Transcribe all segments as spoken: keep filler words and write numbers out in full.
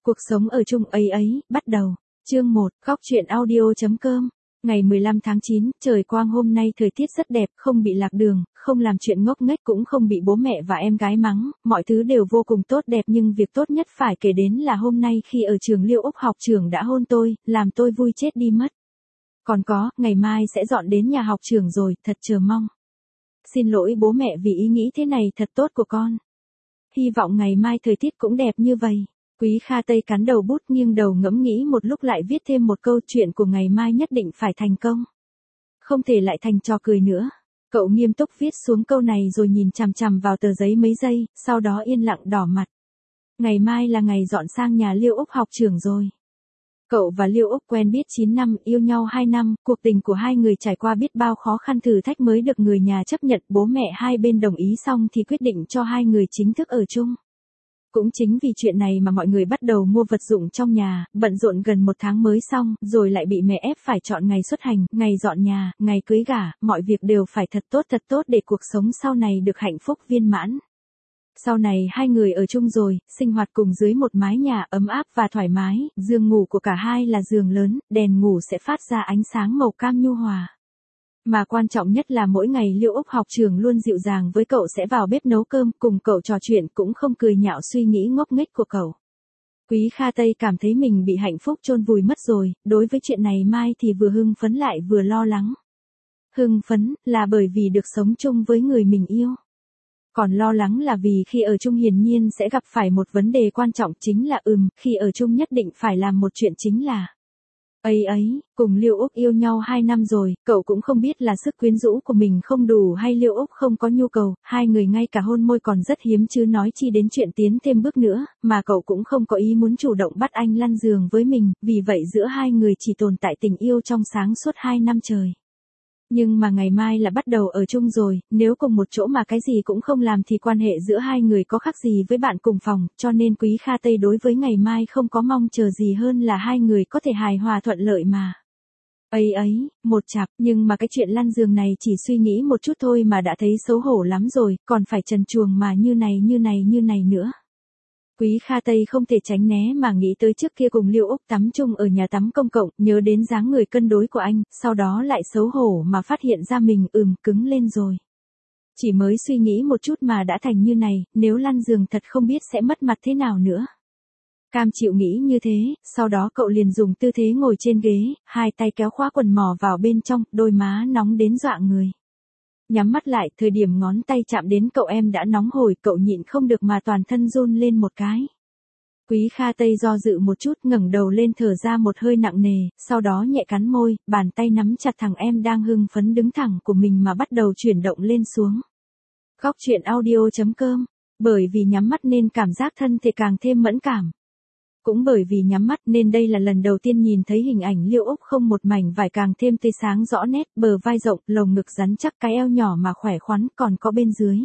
Cuộc sống ở chung ấy ấy, bắt đầu. Chương một, Góc truyện audio chấm com. Ngày mười lăm tháng chín, trời quang hôm nay thời tiết rất đẹp, không bị lạc đường, không làm chuyện ngốc nghếch cũng không bị bố mẹ và em gái mắng, mọi thứ đều vô cùng tốt đẹp nhưng việc tốt nhất phải kể đến là hôm nay khi ở trường Liêu Úc học trưởng đã hôn tôi, làm tôi vui chết đi mất. Còn có, ngày mai sẽ dọn đến nhà học trưởng rồi, thật chờ mong. Xin lỗi bố mẹ vì ý nghĩ thế này thật tốt của con. Hy vọng ngày mai thời tiết cũng đẹp như vậy. Quý Kha Tây cắn đầu bút nghiêng đầu ngẫm nghĩ một lúc lại viết thêm một câu chuyện của ngày mai nhất định phải thành công. Không thể lại thành trò cười nữa. Cậu nghiêm túc viết xuống câu này rồi nhìn chằm chằm vào tờ giấy mấy giây, sau đó yên lặng đỏ mặt. Ngày mai là ngày dọn sang nhà Liêu Úc học trưởng rồi. Cậu và Liêu Úc quen biết chín năm, yêu nhau hai năm, cuộc tình của hai người trải qua biết bao khó khăn thử thách mới được người nhà chấp nhận, bố mẹ hai bên đồng ý xong thì quyết định cho hai người chính thức ở chung. Cũng chính vì chuyện này mà mọi người bắt đầu mua vật dụng trong nhà, bận rộn gần một tháng mới xong, rồi lại bị mẹ ép phải chọn ngày xuất hành, ngày dọn nhà, ngày cưới gả, mọi việc đều phải thật tốt thật tốt để cuộc sống sau này được hạnh phúc viên mãn. Sau này hai người ở chung rồi, sinh hoạt cùng dưới một mái nhà ấm áp và thoải mái, giường ngủ của cả hai là giường lớn, đèn ngủ sẽ phát ra ánh sáng màu cam nhu hòa. Mà quan trọng nhất là mỗi ngày Liêu Úc học trưởng luôn dịu dàng với cậu, sẽ vào bếp nấu cơm, cùng cậu trò chuyện, cũng không cười nhạo suy nghĩ ngốc nghếch của cậu. Quý Kha Tây cảm thấy mình bị hạnh phúc chôn vùi mất rồi, đối với chuyện này mai thì vừa hưng phấn lại vừa lo lắng. Hưng phấn là bởi vì được sống chung với người mình yêu. Còn lo lắng là vì khi ở chung hiển nhiên sẽ gặp phải một vấn đề quan trọng, chính là ừm, khi ở chung nhất định phải làm một chuyện, chính là ấy ấy, cùng Liêu Úc yêu nhau hai năm rồi, cậu cũng không biết là sức quyến rũ của mình không đủ hay Liêu Úc không có nhu cầu, hai người ngay cả hôn môi còn rất hiếm chứ nói chi đến chuyện tiến thêm bước nữa, mà cậu cũng không có ý muốn chủ động bắt anh lăn giường với mình, vì vậy giữa hai người chỉ tồn tại tình yêu trong sáng suốt hai năm trời. Nhưng mà ngày mai là bắt đầu ở chung rồi, nếu cùng một chỗ mà cái gì cũng không làm thì quan hệ giữa hai người có khác gì với bạn cùng phòng, cho nên Quý Kha Tây đối với ngày mai không có mong chờ gì hơn là hai người có thể hài hòa thuận lợi mà. Ấy ấy, một chặp, nhưng mà cái chuyện lăn giường này chỉ suy nghĩ một chút thôi mà đã thấy xấu hổ lắm rồi, còn phải trần truồng mà như này như này như này nữa. Quý Kha Tây không thể tránh né mà nghĩ tới trước kia cùng Liêu Úc tắm chung ở nhà tắm công cộng, nhớ đến dáng người cân đối của anh, sau đó lại xấu hổ mà phát hiện ra mình ừm cứng lên rồi. Chỉ mới suy nghĩ một chút mà đã thành như này, nếu lăn giường thật không biết sẽ mất mặt thế nào nữa. Cam chịu nghĩ như thế, sau đó cậu liền dùng tư thế ngồi trên ghế, hai tay kéo khóa quần mò vào bên trong, đôi má nóng đến dọa người. Nhắm mắt lại, thời điểm ngón tay chạm đến cậu em đã nóng hổi, cậu nhịn không được mà toàn thân run lên một cái. Quý Kha Tây do dự một chút, ngẩng đầu lên thở ra một hơi nặng nề, sau đó nhẹ cắn môi, bàn tay nắm chặt thằng em đang hưng phấn đứng thẳng của mình mà bắt đầu chuyển động lên xuống. Góc truyện audio chấm com. Bởi vì nhắm mắt nên cảm giác thân thể càng thêm mẫn cảm. Cũng bởi vì nhắm mắt nên đây là lần đầu tiên nhìn thấy hình ảnh Liêu Úc không một mảnh vải càng thêm tươi sáng rõ nét, bờ vai rộng, lồng ngực rắn chắc, cái eo nhỏ mà khỏe khoắn, còn có bên dưới.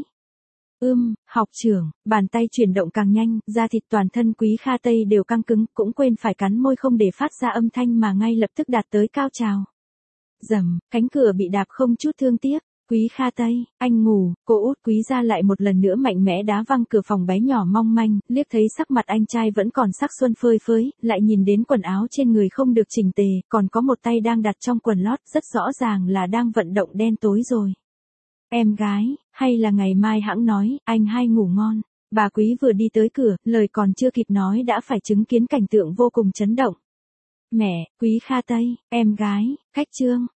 Ưm, học trưởng, bàn tay chuyển động càng nhanh, da thịt toàn thân Quý Kha Tây đều căng cứng, cũng quên phải cắn môi không để phát ra âm thanh mà ngay lập tức đạt tới cao trào. Rầm, cánh cửa bị đạp không chút thương tiếc. Quý Kha Tây, anh ngủ, cô út Quý gia lại một lần nữa mạnh mẽ đá văng cửa phòng bé nhỏ mong manh, liếc thấy sắc mặt anh trai vẫn còn sắc xuân phơi phới, lại nhìn đến quần áo trên người không được chỉnh tề, còn có một tay đang đặt trong quần lót, rất rõ ràng là đang vận động đen tối rồi. Em gái, hay là ngày mai hãng nói, anh hai ngủ ngon. Bà Quý vừa đi tới cửa, lời còn chưa kịp nói đã phải chứng kiến cảnh tượng vô cùng chấn động. Mẹ, Quý Kha Tây, em gái, khách trương,